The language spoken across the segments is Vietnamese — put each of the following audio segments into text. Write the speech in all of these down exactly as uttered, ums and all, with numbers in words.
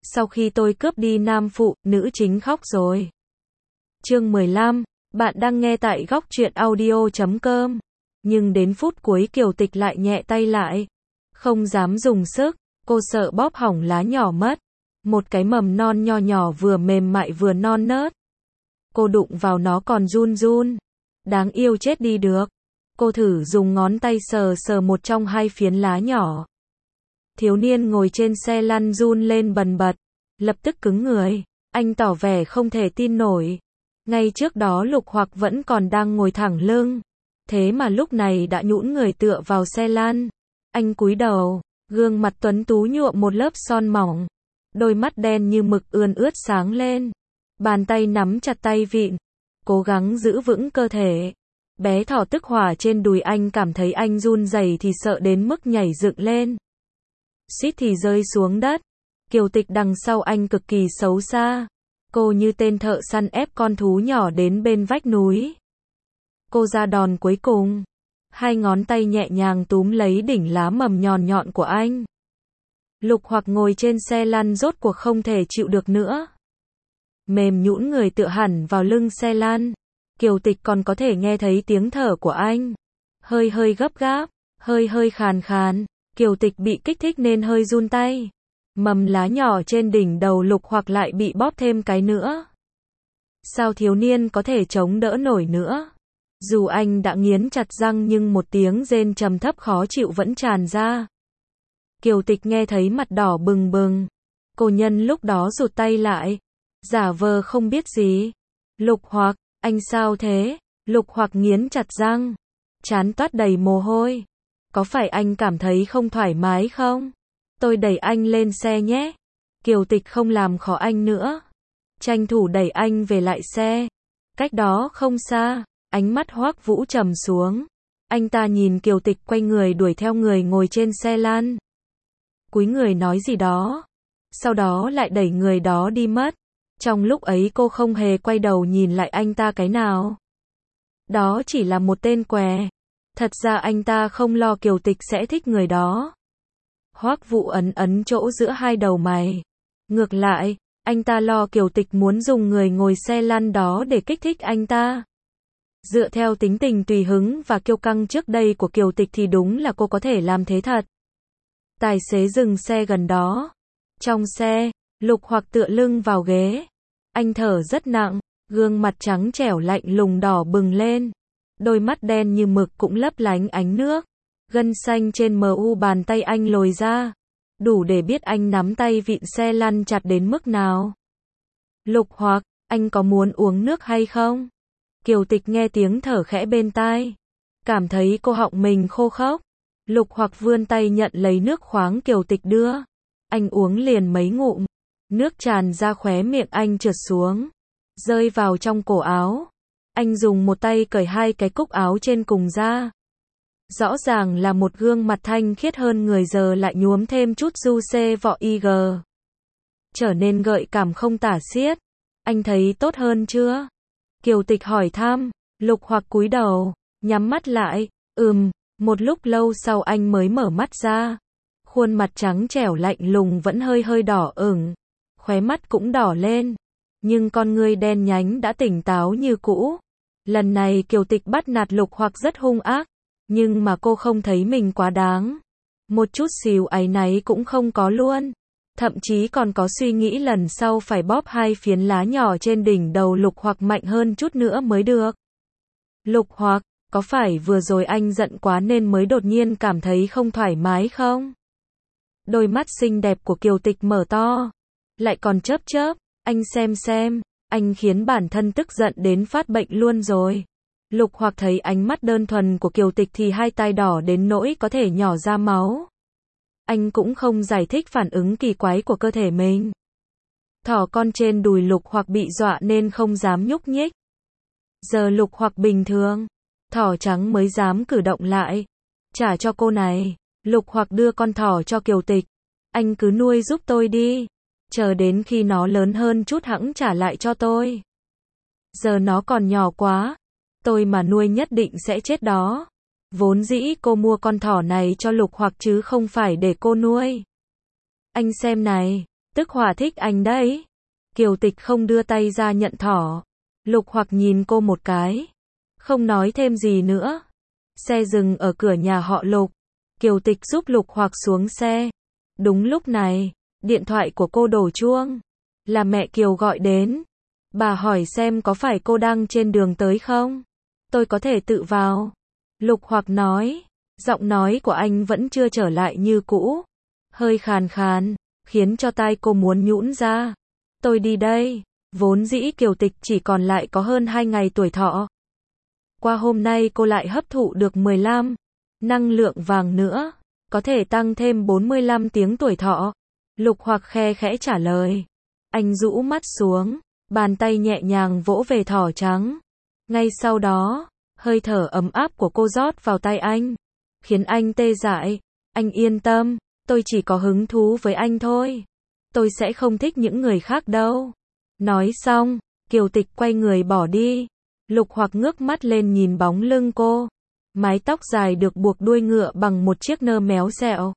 Sau khi tôi cướp đi nam phụ, nữ chính khóc rồi. Chương mười lăm, bạn đang nghe tại góc truyện audio chấm com. Nhưng đến phút cuối Kiều Tịch lại nhẹ tay lại. Không dám dùng sức, cô sợ bóp hỏng lá nhỏ mất. Một cái mầm non nho nhỏ vừa mềm mại vừa non nớt. Cô đụng vào nó còn run run. Đáng yêu chết đi được. Cô thử dùng ngón tay sờ sờ một trong hai phiến lá nhỏ. Thiếu niên ngồi trên xe lăn run lên bần bật, lập tức cứng người. Anh tỏ vẻ không thể tin nổi. Ngay trước đó Lục Hoặc vẫn còn đang ngồi thẳng lưng. Thế mà lúc này đã nhũn người tựa vào xe lăn. Anh cúi đầu, gương mặt tuấn tú nhuộm một lớp son mỏng. Đôi mắt đen như mực ươn ướt sáng lên. Bàn tay nắm chặt tay vịn, cố gắng giữ vững cơ thể. Bé thỏ tức hỏa trên đùi anh cảm thấy anh run rẩy thì sợ đến mức nhảy dựng lên. Suýt thì rơi xuống đất. Kiều Tịch đằng sau anh cực kỳ xấu xa. Cô như tên thợ săn ép con thú nhỏ đến bên vách núi. Cô ra đòn cuối cùng. Hai ngón tay nhẹ nhàng túm lấy đỉnh lá mầm nhọn nhọn của anh. Lục Hoặc ngồi trên xe lăn rốt cuộc không thể chịu được nữa. Mềm nhũn người tựa hẳn vào lưng xe lăn. Kiều Tịch còn có thể nghe thấy tiếng thở của anh. Hơi hơi gấp gáp, hơi hơi khàn khàn. Kiều Tịch bị kích thích nên hơi run tay. Mầm lá nhỏ trên đỉnh đầu Lục Hoặc lại bị bóp thêm cái nữa. Sao thiếu niên có thể chống đỡ nổi nữa? Dù anh đã nghiến chặt răng nhưng một tiếng rên trầm thấp khó chịu vẫn tràn ra. Kiều Tịch nghe thấy mặt đỏ bừng bừng. Cô nhân lúc đó rụt tay lại. Giả vờ không biết gì. Lục Hoặc, anh sao thế? Lục Hoặc nghiến chặt răng. Trán toát đầy mồ hôi. Có phải anh cảm thấy không thoải mái không? Tôi đẩy anh lên xe nhé. Kiều Tịch không làm khó anh nữa. Tranh thủ đẩy anh về lại xe. Cách đó không xa, ánh mắt Hoắc Vũ trầm xuống. Anh ta nhìn Kiều Tịch quay người đuổi theo người ngồi trên xe lăn. Cúi người nói gì đó. Sau đó lại đẩy người đó đi mất. Trong lúc ấy cô không hề quay đầu nhìn lại anh ta cái nào. Đó chỉ là một tên què. Thật ra anh ta không lo Kiều Tịch sẽ thích người đó. Hoắc Vũ ấn ấn chỗ giữa hai đầu mày. Ngược lại, anh ta lo Kiều Tịch muốn dùng người ngồi xe lăn đó để kích thích anh ta. Dựa theo tính tình tùy hứng và kiêu căng trước đây của Kiều Tịch thì đúng là cô có thể làm thế thật. Tài xế dừng xe gần đó. Trong xe, Lục Hoặc tựa lưng vào ghế. Anh thở rất nặng, gương mặt trắng trẻo lạnh lùng đỏ bừng lên. Đôi mắt đen như mực cũng lấp lánh ánh nước. Gân xanh trên mu bàn tay anh lồi ra. Đủ để biết anh nắm tay vịn xe lăn chặt đến mức nào. Lục Hoặc, anh có muốn uống nước hay không? Kiều Tịch nghe tiếng thở khẽ bên tai. Cảm thấy cô họng mình khô khốc. Lục Hoặc vươn tay nhận lấy nước khoáng Kiều Tịch đưa. Anh uống liền mấy ngụm. Nước tràn ra khóe miệng anh trượt xuống. Rơi vào trong cổ áo. Anh dùng một tay cởi hai cái cúc áo trên cùng ra. Rõ ràng là một gương mặt thanh khiết hơn người giờ lại nhuốm thêm chút du xê vọ i giê. Trở nên gợi cảm không tả xiết. Anh thấy tốt hơn chưa? Kiều Tịch hỏi thăm. Lục Hoặc cúi đầu, nhắm mắt lại. Ừm, một lúc lâu sau anh mới mở mắt ra. Khuôn mặt trắng trẻo lạnh lùng vẫn hơi hơi đỏ ửng. Khóe mắt cũng đỏ lên. Nhưng con ngươi đen nhánh đã tỉnh táo như cũ. Lần này Kiều Tịch bắt nạt Lục Hoặc rất hung ác. Nhưng mà cô không thấy mình quá đáng. Một chút xíu áy náy cũng không có luôn. Thậm chí còn có suy nghĩ lần sau phải bóp hai phiến lá nhỏ trên đỉnh đầu Lục Hoặc mạnh hơn chút nữa mới được. Lục Hoặc, có phải vừa rồi anh giận quá nên mới đột nhiên cảm thấy không thoải mái không? Đôi mắt xinh đẹp của Kiều Tịch mở to. Lại còn chớp chớp. Anh xem xem. Anh khiến bản thân tức giận đến phát bệnh luôn rồi. Lục Hoặc thấy ánh mắt đơn thuần của Kiều Tịch thì hai tai đỏ đến nỗi có thể nhỏ ra máu. Anh cũng không giải thích phản ứng kỳ quái của cơ thể mình. Thỏ con trên đùi Lục Hoặc bị dọa nên không dám nhúc nhích. Giờ Lục Hoặc bình thường. Thỏ trắng mới dám cử động lại. Trả cho cô này. Lục Hoặc đưa con thỏ cho Kiều Tịch. Anh cứ nuôi giúp tôi đi. Chờ đến khi nó lớn hơn chút hẵng trả lại cho tôi. Giờ nó còn nhỏ quá. Tôi mà nuôi nhất định sẽ chết đó. Vốn dĩ cô mua con thỏ này cho Lục Hoặc chứ không phải để cô nuôi. Anh xem này, Tức Hòa thích anh đấy. Kiều Tịch không đưa tay ra nhận thỏ. Lục Hoặc nhìn cô một cái. Không nói thêm gì nữa. Xe dừng ở cửa nhà họ Lục. Kiều Tịch giúp Lục Hoặc xuống xe. Đúng lúc này, điện thoại của cô đổ chuông. Là mẹ Kiều gọi đến. Bà hỏi xem có phải cô đang trên đường tới không? Tôi có thể tự vào. Lục Hoặc nói. Giọng nói của anh vẫn chưa trở lại như cũ. Hơi khàn khàn, khiến cho tai cô muốn nhũn ra. Tôi đi đây. Vốn dĩ Kiều Tịch chỉ còn lại có hơn hai ngày tuổi thọ. Qua hôm nay cô lại hấp thụ được mười lăm năng lượng vàng nữa. Có thể tăng thêm bốn mươi lăm tiếng tuổi thọ. Lục Hoặc khe khẽ trả lời. Anh rũ mắt xuống. Bàn tay nhẹ nhàng vỗ về thỏ trắng. Ngay sau đó, hơi thở ấm áp của cô rót vào tay anh. Khiến anh tê dại. Anh yên tâm, tôi chỉ có hứng thú với anh thôi. Tôi sẽ không thích những người khác đâu. Nói xong, Kiều Tịch quay người bỏ đi. Lục Hoặc ngước mắt lên nhìn bóng lưng cô. Mái tóc dài được buộc đuôi ngựa bằng một chiếc nơ méo xẹo.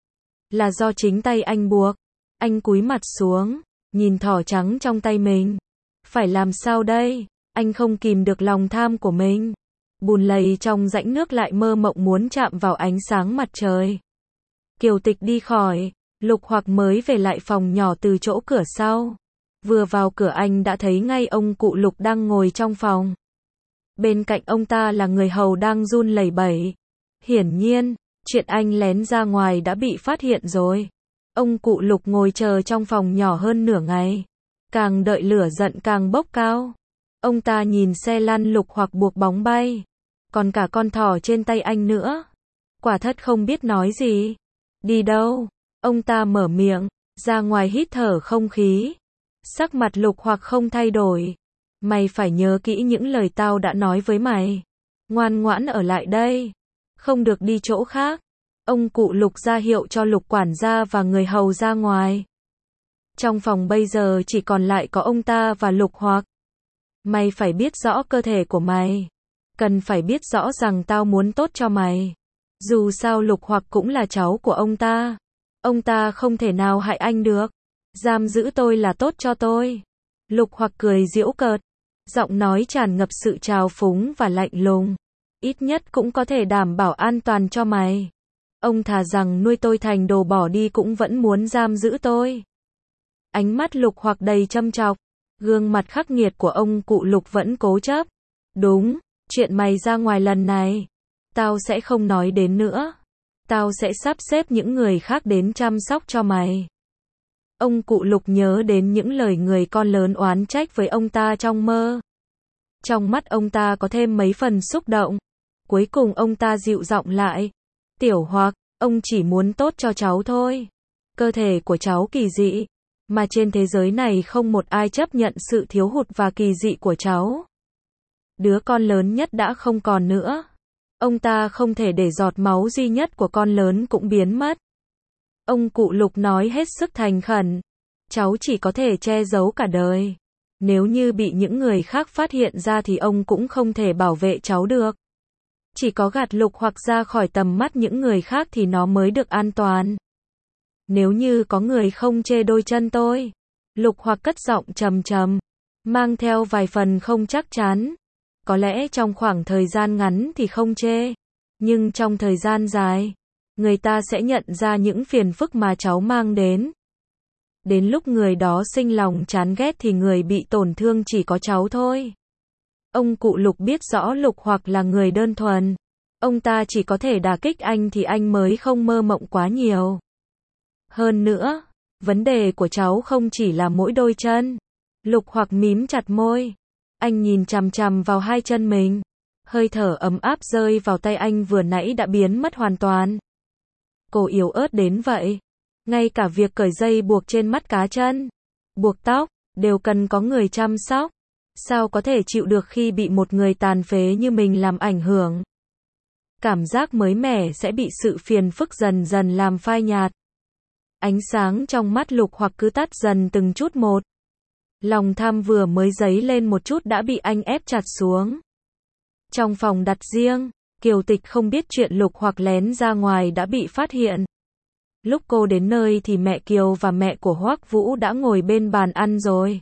Là do chính tay anh buộc. Anh cúi mặt xuống, nhìn thỏ trắng trong tay mình. Phải làm sao đây? Anh không kìm được lòng tham của mình. Bùn lầy trong rãnh nước lại mơ mộng muốn chạm vào ánh sáng mặt trời. Kiều Tịch đi khỏi. Lục Hoặc mới về lại phòng nhỏ từ chỗ cửa sau. Vừa vào cửa anh đã thấy ngay ông cụ Lục đang ngồi trong phòng. Bên cạnh ông ta là người hầu đang run lẩy bẩy. Hiển nhiên, chuyện anh lén ra ngoài đã bị phát hiện rồi. Ông cụ Lục ngồi chờ trong phòng nhỏ hơn nửa ngày. Càng đợi lửa giận càng bốc cao. Ông ta nhìn xe lăn Lục Hoặc buộc bóng bay. Còn cả con thỏ trên tay anh nữa. Quả thất không biết nói gì. Đi đâu? Ông ta mở miệng, ra ngoài hít thở không khí. Sắc mặt Lục Hoặc không thay đổi. Mày phải nhớ kỹ những lời tao đã nói với mày. Ngoan ngoãn ở lại đây. Không được đi chỗ khác. Ông cụ Lục ra hiệu cho Lục quản gia và người hầu ra ngoài. Trong phòng bây giờ chỉ còn lại có ông ta và Lục Hoặc. Mày phải biết rõ cơ thể của mày. Cần phải biết rõ rằng tao muốn tốt cho mày. Dù sao Lục Hoặc cũng là cháu của ông ta. Ông ta không thể nào hại anh được. Giam giữ tôi là tốt cho tôi. Lục Hoặc cười giễu cợt. Giọng nói tràn ngập sự trào phúng và lạnh lùng. Ít nhất cũng có thể đảm bảo an toàn cho mày. Ông thà rằng nuôi tôi thành đồ bỏ đi cũng vẫn muốn giam giữ tôi. Ánh mắt Lục Hoặc đầy châm chọc. Gương mặt khắc nghiệt của ông cụ Lục vẫn cố chấp. Đúng, chuyện mày ra ngoài lần này, tao sẽ không nói đến nữa. Tao sẽ sắp xếp những người khác đến chăm sóc cho mày. Ông cụ Lục nhớ đến những lời người con lớn oán trách với ông ta trong mơ. Trong mắt ông ta có thêm mấy phần xúc động. Cuối cùng ông ta dịu giọng lại. Tiểu Hoặc, ông chỉ muốn tốt cho cháu thôi. Cơ thể của cháu kỳ dị. Mà trên thế giới này không một ai chấp nhận sự thiếu hụt và kỳ dị của cháu. Đứa con lớn nhất đã không còn nữa. Ông ta không thể để giọt máu duy nhất của con lớn cũng biến mất. Ông cụ Lục nói hết sức thành khẩn. Cháu chỉ có thể che giấu cả đời. Nếu như bị những người khác phát hiện ra thì ông cũng không thể bảo vệ cháu được. Chỉ có gạt Lục Hoặc ra khỏi tầm mắt những người khác thì nó mới được an toàn. Nếu như có người không chê đôi chân tôi. Lục Hoặc cất giọng trầm trầm, mang theo vài phần không chắc chắn. Có lẽ trong khoảng thời gian ngắn thì không chê. Nhưng trong thời gian dài, người ta sẽ nhận ra những phiền phức mà cháu mang đến. Đến lúc người đó sinh lòng chán ghét thì người bị tổn thương chỉ có cháu thôi. Ông cụ Lục biết rõ Lục Hoặc là người đơn thuần. Ông ta chỉ có thể đả kích anh thì anh mới không mơ mộng quá nhiều. Hơn nữa, vấn đề của cháu không chỉ là mỗi đôi chân. Lục Hoặc mím chặt môi. Anh nhìn chằm chằm vào hai chân mình. Hơi thở ấm áp rơi vào tay anh vừa nãy đã biến mất hoàn toàn. Cô yếu ớt đến vậy. Ngay cả việc cởi dây buộc trên mắt cá chân, buộc tóc, đều cần có người chăm sóc. Sao có thể chịu được khi bị một người tàn phế như mình làm ảnh hưởng? Cảm giác mới mẻ sẽ bị sự phiền phức dần dần làm phai nhạt. Ánh sáng trong mắt Lục Hoặc cứ tắt dần từng chút một. Lòng tham vừa mới dấy lên một chút đã bị anh ép chặt xuống. Trong phòng đặt riêng, Kiều Tịch không biết chuyện Lục Hoặc lén ra ngoài đã bị phát hiện. Lúc cô đến nơi thì mẹ Kiều và mẹ của Hoắc Vũ đã ngồi bên bàn ăn rồi.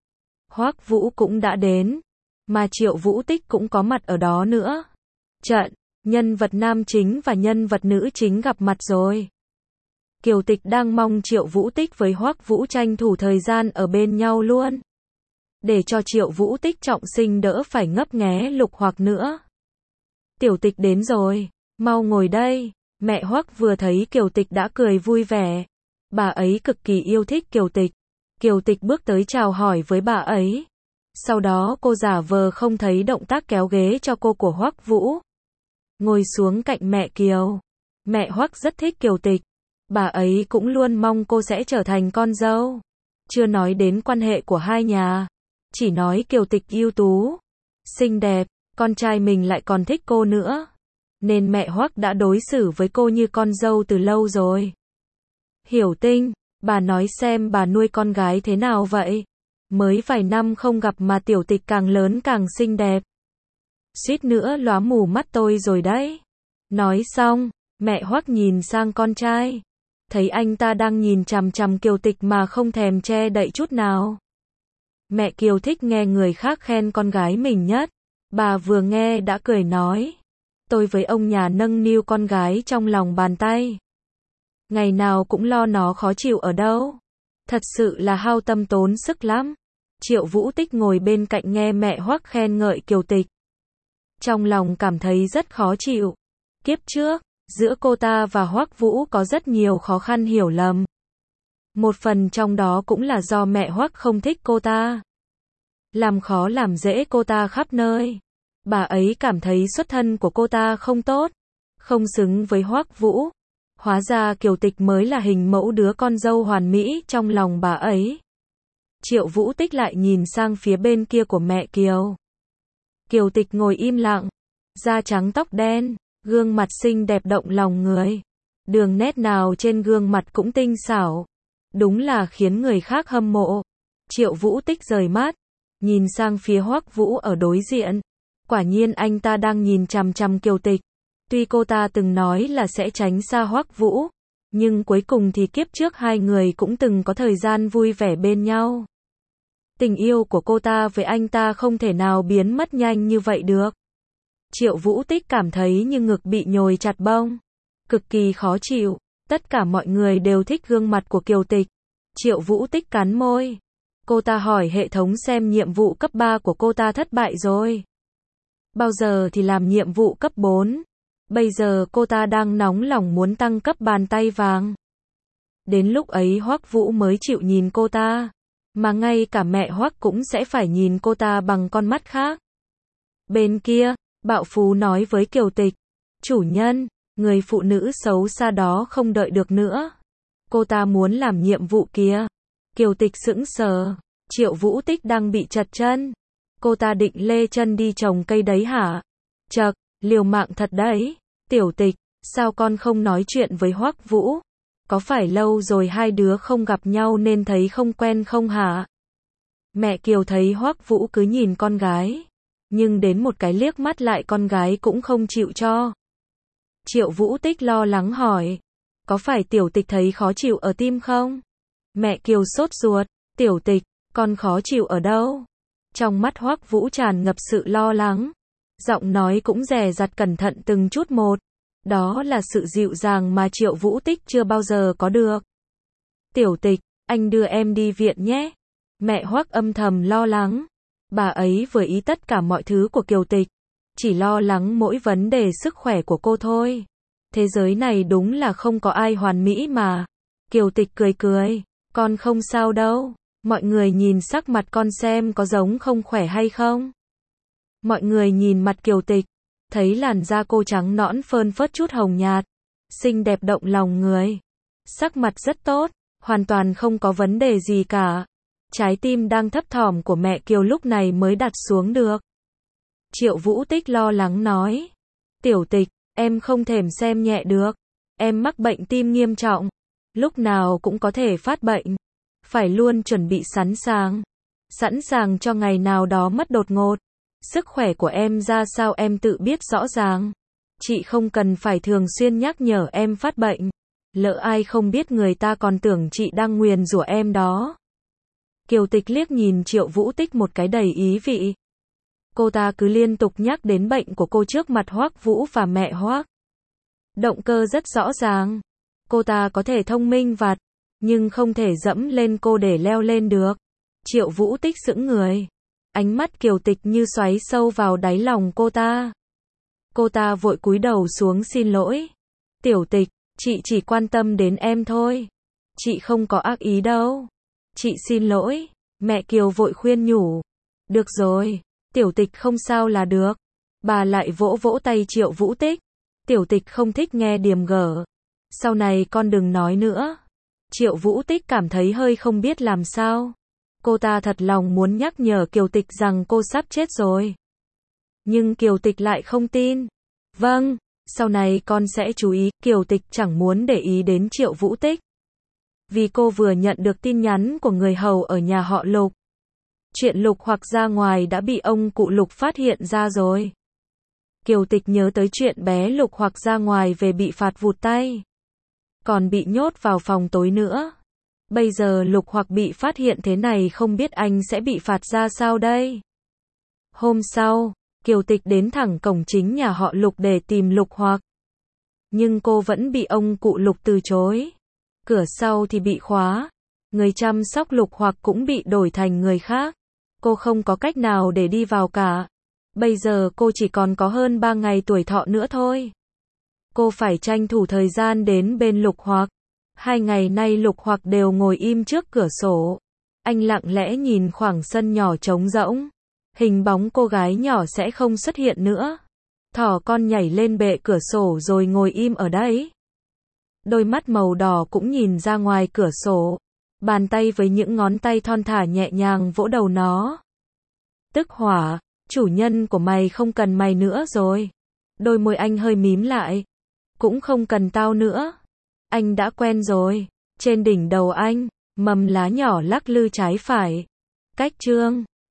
Hoắc Vũ cũng đã đến, mà Triệu Vũ Tích cũng có mặt ở đó nữa. Trận, nhân vật nam chính và nhân vật nữ chính gặp mặt rồi. Kiều Tịch đang mong Triệu Vũ Tích với Hoắc Vũ tranh thủ thời gian ở bên nhau luôn. Để cho Triệu Vũ Tích trọng sinh đỡ phải ngấp nghé Lục Hoặc nữa. Tiểu Tịch đến rồi, mau ngồi đây. Mẹ Hoắc vừa thấy Kiều Tịch đã cười vui vẻ. Bà ấy cực kỳ yêu thích Kiều Tịch. Kiều Tịch bước tới chào hỏi với bà ấy. Sau đó cô giả vờ không thấy động tác kéo ghế cho cô của Hoắc Vũ. Ngồi xuống cạnh mẹ Kiều. Mẹ Hoắc rất thích Kiều Tịch. Bà ấy cũng luôn mong cô sẽ trở thành con dâu. Chưa nói đến quan hệ của hai nhà. Chỉ nói Kiều Tịch ưu tú, xinh đẹp, con trai mình lại còn thích cô nữa. Nên mẹ Hoắc đã đối xử với cô như con dâu từ lâu rồi. Hiểu Tinh, bà nói xem bà nuôi con gái thế nào vậy? Mới vài năm không gặp mà Tiểu Tịch càng lớn càng xinh đẹp. Suýt nữa lóa mù mắt tôi rồi đấy. Nói xong, mẹ Hoắc nhìn sang con trai. Thấy anh ta đang nhìn chằm chằm Kiều Tịch mà không thèm che đậy chút nào. Mẹ Kiều thích nghe người khác khen con gái mình nhất. Bà vừa nghe đã cười nói. Tôi với ông nhà nâng niu con gái trong lòng bàn tay. Ngày nào cũng lo nó khó chịu ở đâu. Thật sự là hao tâm tốn sức lắm. Triệu Vũ Tích ngồi bên cạnh nghe mẹ Hoắc khen ngợi Kiều Tịch. Trong lòng cảm thấy rất khó chịu. Kiếp trước, giữa cô ta và Hoắc Vũ có rất nhiều khó khăn hiểu lầm. Một phần trong đó cũng là do mẹ Hoắc không thích cô ta. Làm khó làm dễ cô ta khắp nơi. Bà ấy cảm thấy xuất thân của cô ta không tốt, không xứng với Hoắc Vũ. Hóa ra Kiều Tịch mới là hình mẫu đứa con dâu hoàn mỹ trong lòng bà ấy. Triệu Vũ Tích lại nhìn sang phía bên kia của mẹ Kiều. Kiều Tịch ngồi im lặng, da trắng tóc đen, gương mặt xinh đẹp động lòng người. Đường nét nào trên gương mặt cũng tinh xảo. Đúng là khiến người khác hâm mộ. Triệu Vũ Tích rời mắt, nhìn sang phía Hoắc Vũ ở đối diện. Quả nhiên anh ta đang nhìn chằm chằm Kiều Tịch. Tuy cô ta từng nói là sẽ tránh xa Hoắc Vũ, nhưng cuối cùng thì kiếp trước hai người cũng từng có thời gian vui vẻ bên nhau. Tình yêu của cô ta với anh ta không thể nào biến mất nhanh như vậy được. Triệu Vũ Tích cảm thấy như ngực bị nhồi chặt bông. Cực kỳ khó chịu. Tất cả mọi người đều thích gương mặt của Kiều Tịch. Triệu Vũ Tích cắn môi. Cô ta hỏi hệ thống xem nhiệm vụ cấp ba của cô ta thất bại rồi. Bao giờ thì làm nhiệm vụ cấp bốn. Bây giờ cô ta đang nóng lòng muốn tăng cấp bàn tay vàng. Đến lúc ấy Hoắc Vũ mới chịu nhìn cô ta. Mà ngay cả mẹ Hoắc cũng sẽ phải nhìn cô ta bằng con mắt khác. Bên kia, Bạo Phú nói với Kiều Tịch. Chủ nhân, người phụ nữ xấu xa đó không đợi được nữa. Cô ta muốn làm nhiệm vụ kia. Kiều Tịch sững sờ. Triệu Vũ Tích đang bị trật chân. Cô ta định lê chân đi trồng cây đấy hả? Chậc, liều mạng thật đấy. Tiểu Tịch, sao con không nói chuyện với Hoắc Vũ? Có phải lâu rồi hai đứa không gặp nhau nên thấy không quen không hả? Mẹ Kiều thấy Hoắc Vũ cứ nhìn con gái, nhưng đến một cái liếc mắt lại con gái cũng không chịu cho. Triệu Vũ Tích lo lắng hỏi, có phải Tiểu Tịch thấy khó chịu ở tim không? Mẹ Kiều sốt ruột, Tiểu Tịch, con khó chịu ở đâu? Trong mắt Hoắc Vũ tràn ngập sự lo lắng, giọng nói cũng dè dặt cẩn thận từng chút một. Đó là sự dịu dàng mà Triệu Vũ Tích chưa bao giờ có được. Tiểu Tịch, anh đưa em đi viện nhé. Mẹ Hoắc âm thầm lo lắng. Bà ấy vừa ý tất cả mọi thứ của Kiều Tịch. Chỉ lo lắng mỗi vấn đề sức khỏe của cô thôi. Thế giới này đúng là không có ai hoàn mỹ mà. Kiều Tịch cười cười. Con không sao đâu. Mọi người nhìn sắc mặt con xem có giống không khỏe hay không. Mọi người nhìn mặt Kiều Tịch. Thấy làn da cô trắng nõn phơn phớt chút hồng nhạt. Xinh đẹp động lòng người. Sắc mặt rất tốt. Hoàn toàn không có vấn đề gì cả. Trái tim đang thấp thỏm của mẹ Kiều lúc này mới đặt xuống được. Triệu Vũ Tích lo lắng nói. Tiểu Tịch, em không thèm xem nhẹ được. Em mắc bệnh tim nghiêm trọng. Lúc nào cũng có thể phát bệnh. Phải luôn chuẩn bị sẵn sàng. Sẵn sàng cho ngày nào đó mất đột ngột. Sức khỏe của em ra sao em tự biết rõ ràng. Chị không cần phải thường xuyên nhắc nhở em phát bệnh. Lỡ ai không biết người ta còn tưởng chị đang nguyền rủa em đó. Kiều Tịch liếc nhìn Triệu Vũ Tích một cái đầy ý vị. Cô ta cứ liên tục nhắc đến bệnh của cô trước mặt Hoắc Vũ và mẹ Hoắc. Động cơ rất rõ ràng. Cô ta có thể thông minh vặt, nhưng không thể dẫm lên cô để leo lên được. Triệu Vũ Tích sững người. Ánh mắt Kiều Tịch như xoáy sâu vào đáy lòng cô ta. Cô ta vội cúi đầu xuống xin lỗi. Tiểu Tịch, chị chỉ quan tâm đến em thôi. Chị không có ác ý đâu. Chị xin lỗi. Mẹ Kiều vội khuyên nhủ. Được rồi, Tiểu Tịch không sao là được. Bà lại vỗ vỗ tay Triệu Vũ Tích. Tiểu Tịch không thích nghe điềm gở. Sau này con đừng nói nữa. Triệu Vũ Tích cảm thấy hơi không biết làm sao. Cô ta thật lòng muốn nhắc nhở Kiều Tịch rằng cô sắp chết rồi. Nhưng Kiều Tịch lại không tin. Vâng, sau này con sẽ chú ý. Kiều Tịch chẳng muốn để ý đến Triệu Vũ Tích. Vì cô vừa nhận được tin nhắn của người hầu ở nhà họ Lục. Chuyện Lục Hoặc ra ngoài đã bị ông cụ Lục phát hiện ra rồi. Kiều Tịch nhớ tới chuyện bé Lục Hoặc ra ngoài về bị phạt vụt tay. Còn bị nhốt vào phòng tối nữa. Bây giờ Lục Hoặc bị phát hiện thế này không biết anh sẽ bị phạt ra sao đây. Hôm sau, Kiều Tịch đến thẳng cổng chính nhà họ Lục để tìm Lục Hoặc. Nhưng cô vẫn bị ông cụ Lục từ chối. Cửa sau thì bị khóa. Người chăm sóc Lục Hoặc cũng bị đổi thành người khác. Cô không có cách nào để đi vào cả. Bây giờ cô chỉ còn có hơn ba ngày tuổi thọ nữa thôi. Cô phải tranh thủ thời gian đến bên Lục Hoặc. Hai ngày nay Lục Hoặc đều ngồi im trước cửa sổ. Anh lặng lẽ nhìn khoảng sân nhỏ trống rỗng. Hình bóng cô gái nhỏ sẽ không xuất hiện nữa. Thỏ con nhảy lên bệ cửa sổ rồi ngồi im ở đấy. Đôi mắt màu đỏ cũng nhìn ra ngoài cửa sổ. Bàn tay với những ngón tay thon thả nhẹ nhàng vỗ đầu nó. Tức hỏa, chủ nhân của mày không cần mày nữa rồi. Đôi môi anh hơi mím lại. Cũng không cần tao nữa. Anh đã quen rồi. Trên đỉnh đầu anh, mầm lá nhỏ lắc lư trái phải. Cách chương